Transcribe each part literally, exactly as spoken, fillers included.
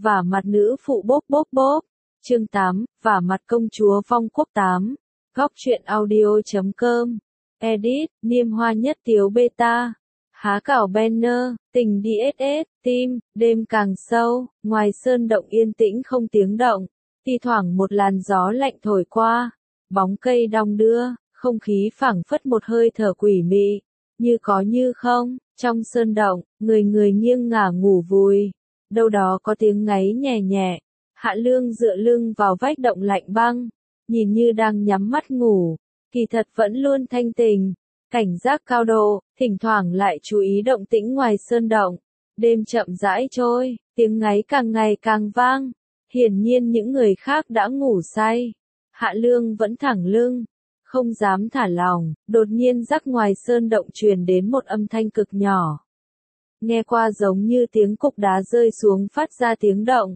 vả mặt nữ phụ bốp bốp bốp. Chương tám, vả mặt công chúa vong quốc tám. Góc truyện audio chấm com. Edit, Niêm Hoa Nhất Tiếu Beta. Há cảo banner, tình đi ét ét, tim, đêm càng sâu, ngoài sơn động yên tĩnh không tiếng động. Thi thoảng một làn gió lạnh thổi qua, bóng cây đong đưa, không khí phảng phất một hơi thở quỷ mị, như có như không. Trong sơn động, người người nghiêng ngả ngủ vùi, đâu đó có tiếng ngáy nhẹ nhẹ. Hạ Lương dựa lưng vào vách động lạnh băng, nhìn như đang nhắm mắt ngủ, kỳ thật vẫn luôn thanh tỉnh, cảnh giác cao độ, thỉnh thoảng lại chú ý động tĩnh ngoài sơn động. Đêm chậm rãi trôi, tiếng ngáy càng ngày càng vang, hiển nhiên những người khác đã ngủ say. Hạ Lương vẫn thẳng lưng, không dám thả lỏng, đột nhiên rắc ngoài sơn động truyền đến một âm thanh cực nhỏ. Nghe qua giống như tiếng cục đá rơi xuống phát ra tiếng động.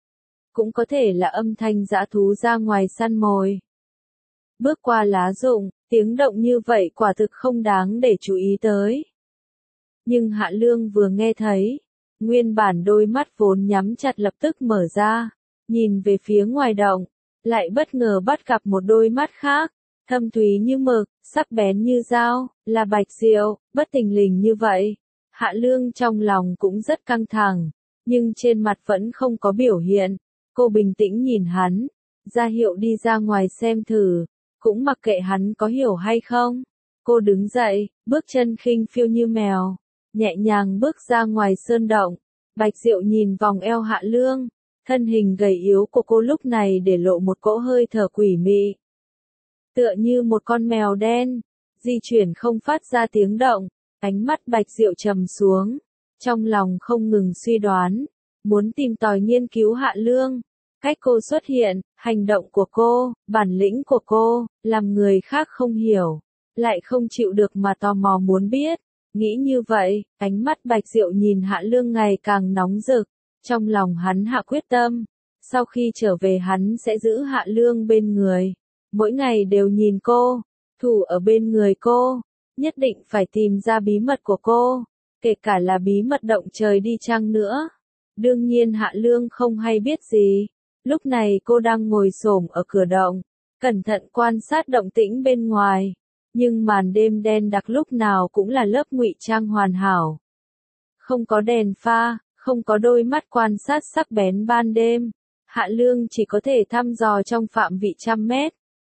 Cũng có thể là âm thanh dã thú ra ngoài săn mồi. Bước qua lá rụng, tiếng động như vậy quả thực không đáng để chú ý tới. Nhưng Hạ Lương vừa nghe thấy, nguyên bản đôi mắt vốn nhắm chặt lập tức mở ra, nhìn về phía ngoài động, lại bất ngờ bắt gặp một đôi mắt khác, thâm thúy như mực, sắc bén như dao, là Bạch Diệu. Bất thình lình như vậy, Hạ Lương trong lòng cũng rất căng thẳng, nhưng trên mặt vẫn không có biểu hiện. Cô bình tĩnh nhìn hắn, ra hiệu đi ra ngoài xem thử, cũng mặc kệ hắn có hiểu hay không. Cô đứng dậy, bước chân khinh phiêu như mèo, nhẹ nhàng bước ra ngoài sơn động. Bạch Diệu nhìn vòng eo Hạ Lương, thân hình gầy yếu của cô lúc này để lộ một cỗ hơi thở quỷ mị. Tựa như một con mèo đen, di chuyển không phát ra tiếng động. Ánh mắt Bạch Diệu trầm xuống, trong lòng không ngừng suy đoán, muốn tìm tòi nghiên cứu Hạ Lương. Cách cô xuất hiện, hành động của cô, bản lĩnh của cô, làm người khác không hiểu, lại không chịu được mà tò mò muốn biết. Nghĩ như vậy, ánh mắt Bạch Diệu nhìn Hạ Lương ngày càng nóng rực, trong lòng hắn hạ quyết tâm. Sau khi trở về hắn sẽ giữ Hạ Lương bên người, mỗi ngày đều nhìn cô, thủ ở bên người cô, nhất định phải tìm ra bí mật của cô, kể cả là bí mật động trời đi chăng nữa. Đương nhiên Hạ Lương không hay biết gì. Lúc này cô đang ngồi xổm ở cửa động, cẩn thận quan sát động tĩnh bên ngoài, nhưng màn đêm đen đặc lúc nào cũng là lớp ngụy trang hoàn hảo. Không có đèn pha, không có đôi mắt quan sát sắc bén ban đêm, Hạ Lương chỉ có thể thăm dò trong phạm vị trăm mét.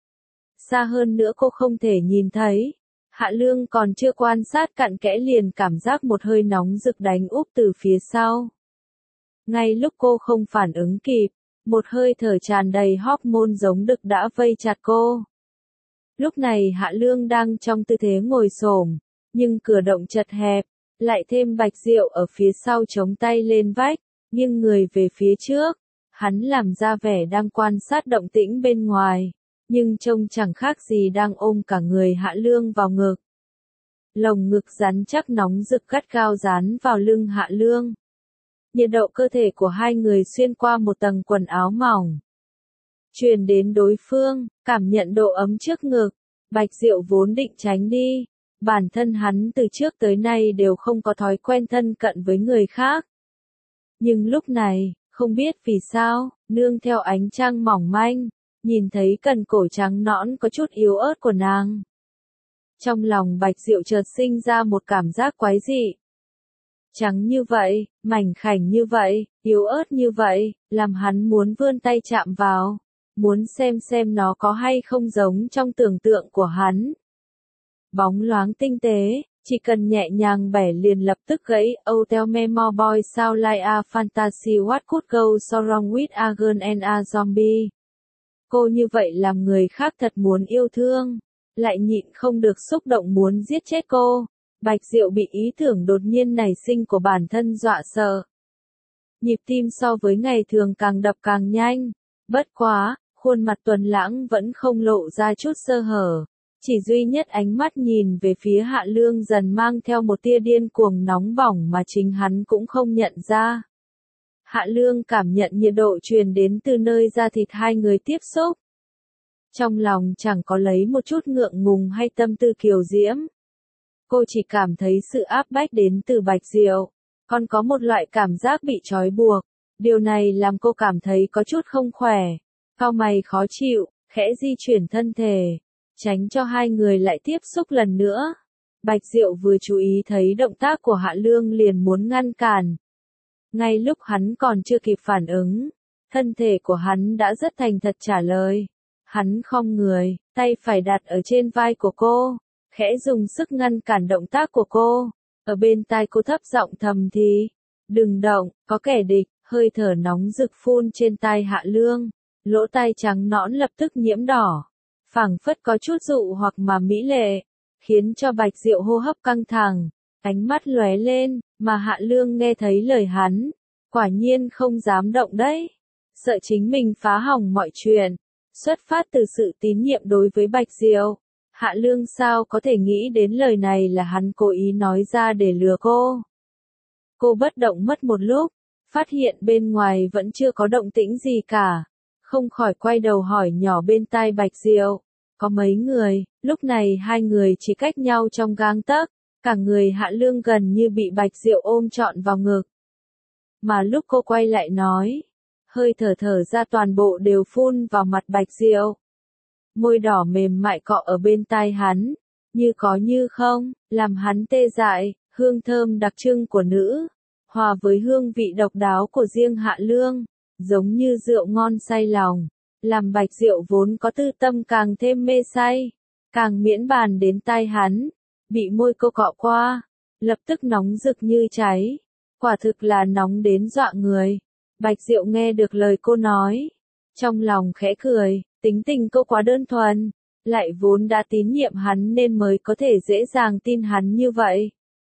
Xa hơn nữa cô không thể nhìn thấy. Hạ Lương còn chưa quan sát cặn kẽ liền cảm giác một hơi nóng rực đánh úp từ phía sau. Ngay lúc cô không phản ứng kịp, một hơi thở tràn đầy hormone giống đực đã vây chặt cô. Lúc này Hạ Lương đang trong tư thế ngồi xổm, nhưng cửa động chật hẹp, lại thêm Bạch Diệu ở phía sau chống tay lên vách, nghiêng người về phía trước. Hắn làm ra vẻ đang quan sát động tĩnh bên ngoài, nhưng trông chẳng khác gì đang ôm cả người Hạ Lương vào ngực. Lồng ngực rắn chắc nóng rực gắt gao dán vào lưng Hạ Lương. Nhiệt độ cơ thể của hai người xuyên qua một tầng quần áo mỏng, truyền đến đối phương, cảm nhận độ ấm trước ngực. Bạch Diệu vốn định tránh đi, bản thân hắn từ trước tới nay đều không có thói quen thân cận với người khác. Nhưng lúc này, không biết vì sao, nương theo ánh trăng mỏng manh, nhìn thấy cần cổ trắng nõn có chút yếu ớt của nàng. Trong lòng Bạch Diệu chợt sinh ra một cảm giác quái dị. Trắng như vậy, mảnh khảnh như vậy, yếu ớt như vậy, làm hắn muốn vươn tay chạm vào, muốn xem xem nó có hay không giống trong tưởng tượng của hắn. Bóng loáng tinh tế, chỉ cần nhẹ nhàng bẻ liền lập tức gãy. Oh tell me more boy sound like a fantasy, what could go so wrong with a girl and a zombie. Cô như vậy làm người khác thật muốn yêu thương, lại nhịn không được xúc động muốn giết chết cô. Bạch Diệu bị ý tưởng đột nhiên nảy sinh của bản thân dọa sợ. Nhịp tim so với ngày thường càng đập càng nhanh. Bất quá, khuôn mặt tuấn lãng vẫn không lộ ra chút sơ hở. Chỉ duy nhất ánh mắt nhìn về phía Hạ Lương dần mang theo một tia điên cuồng nóng bỏng mà chính hắn cũng không nhận ra. Hạ Lương cảm nhận nhiệt độ truyền đến từ nơi da thịt hai người tiếp xúc. Trong lòng chẳng có lấy một chút ngượng ngùng hay tâm tư kiều diễm. Cô chỉ cảm thấy sự áp bách đến từ Bạch Diệu, còn có một loại cảm giác bị trói buộc, Điều này làm cô cảm thấy có chút không khỏe. Cau mày khó chịu, khẽ di chuyển thân thể, tránh cho hai người lại tiếp xúc lần nữa. Bạch Diệu vừa chú ý thấy động tác của Hạ Lương liền muốn ngăn cản. Ngay lúc hắn còn chưa kịp phản ứng, thân thể của hắn đã rất thành thật trả lời. Hắn khom người, tay phải đặt ở trên vai của cô, khẽ dùng sức ngăn cản động tác của cô. Ở bên tai cô thấp giọng thầm thì, đừng động, có kẻ địch. Hơi thở nóng rực phun trên tai Hạ Lương, lỗ tai trắng nõn lập tức nhiễm đỏ, phảng phất có chút dụ hoặc mà mỹ lệ, khiến cho Bạch Diệu hô hấp căng thẳng, ánh mắt lóe lên, mà Hạ Lương nghe thấy lời hắn, quả nhiên không dám động đấy, sợ chính mình phá hỏng mọi chuyện, xuất phát từ sự tín nhiệm đối với Bạch Diệu. Hạ Lương sao có thể nghĩ đến lời này là hắn cố ý nói ra để lừa cô. Cô bất động mất một lúc, phát hiện bên ngoài vẫn chưa có động tĩnh gì cả, không khỏi quay đầu hỏi nhỏ bên tai Bạch Diệu, có mấy người. Lúc này hai người chỉ cách nhau trong gang tấc, cả người Hạ Lương gần như bị Bạch Diệu ôm trọn vào ngực. Mà lúc cô quay lại nói, hơi thở thở ra toàn bộ đều phun vào mặt Bạch Diệu. Môi đỏ mềm mại cọ ở bên tai hắn, như có như không, làm hắn tê dại, hương thơm đặc trưng của nữ, hòa với hương vị độc đáo của riêng Hạ Lương, giống như rượu ngon say lòng, làm Bạch Diệu vốn có tư tâm càng thêm mê say, càng miễn bàn đến tai hắn, bị môi cô cọ qua, lập tức nóng rực như cháy, quả thực là nóng đến dọa người. Bạch Diệu nghe được lời cô nói, trong lòng khẽ cười, tính tình cô quá đơn thuần, lại vốn đã tín nhiệm hắn nên mới có thể dễ dàng tin hắn như vậy.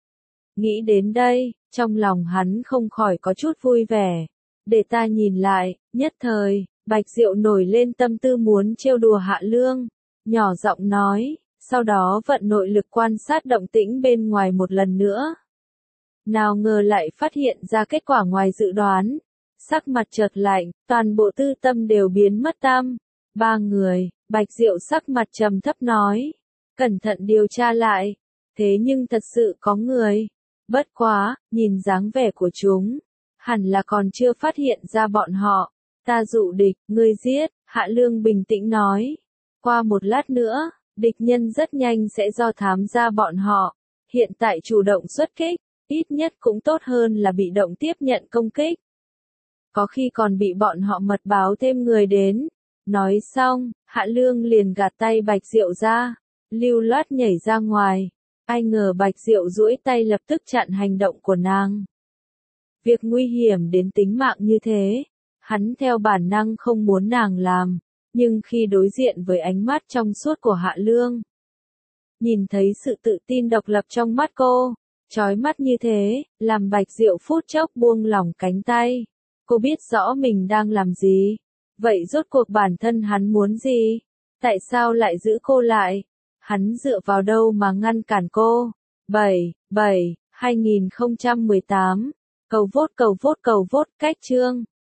Nghĩ đến đây, trong lòng hắn không khỏi có chút vui vẻ. Để ta nhìn lại, nhất thời, Bạch Diệu nổi lên tâm tư muốn trêu đùa Hạ Lương, nhỏ giọng nói, sau đó vận nội lực quan sát động tĩnh bên ngoài một lần nữa. Nào ngờ lại phát hiện ra kết quả ngoài dự đoán, sắc mặt chợt lạnh, toàn bộ tư tâm đều biến mất tăm. Ba người, Bạch Diệu sắc mặt trầm thấp nói, cẩn thận điều tra lại, thế nhưng thật sự có người. Bất quá, nhìn dáng vẻ của chúng, hẳn là còn chưa phát hiện ra bọn họ. Ta dụ địch, ngươi giết, Hạ Lương bình tĩnh nói. Qua một lát nữa, địch nhân rất nhanh sẽ do thám ra bọn họ. Hiện tại chủ động xuất kích, ít nhất cũng tốt hơn là bị động tiếp nhận công kích. Có khi còn bị bọn họ mật báo thêm người đến. Nói xong, Hạ Lương liền gạt tay Bạch Diệu ra, lưu loát nhảy ra ngoài. Ai ngờ Bạch Diệu duỗi tay lập tức chặn hành động của nàng. Việc nguy hiểm đến tính mạng như thế, hắn theo bản năng không muốn nàng làm, nhưng khi đối diện với ánh mắt trong suốt của Hạ Lương, nhìn thấy sự tự tin độc lập trong mắt cô, chói mắt như thế, làm Bạch Diệu phút chốc buông lỏng cánh tay. Cô biết rõ mình đang làm gì, vậy rốt cuộc bản thân hắn muốn gì? Tại sao lại giữ cô lại? Hắn dựa vào đâu mà ngăn cản cô? bảy, bảy, hai nghìn không trăm mười tám Cầu vote cầu vote cầu vote cách chương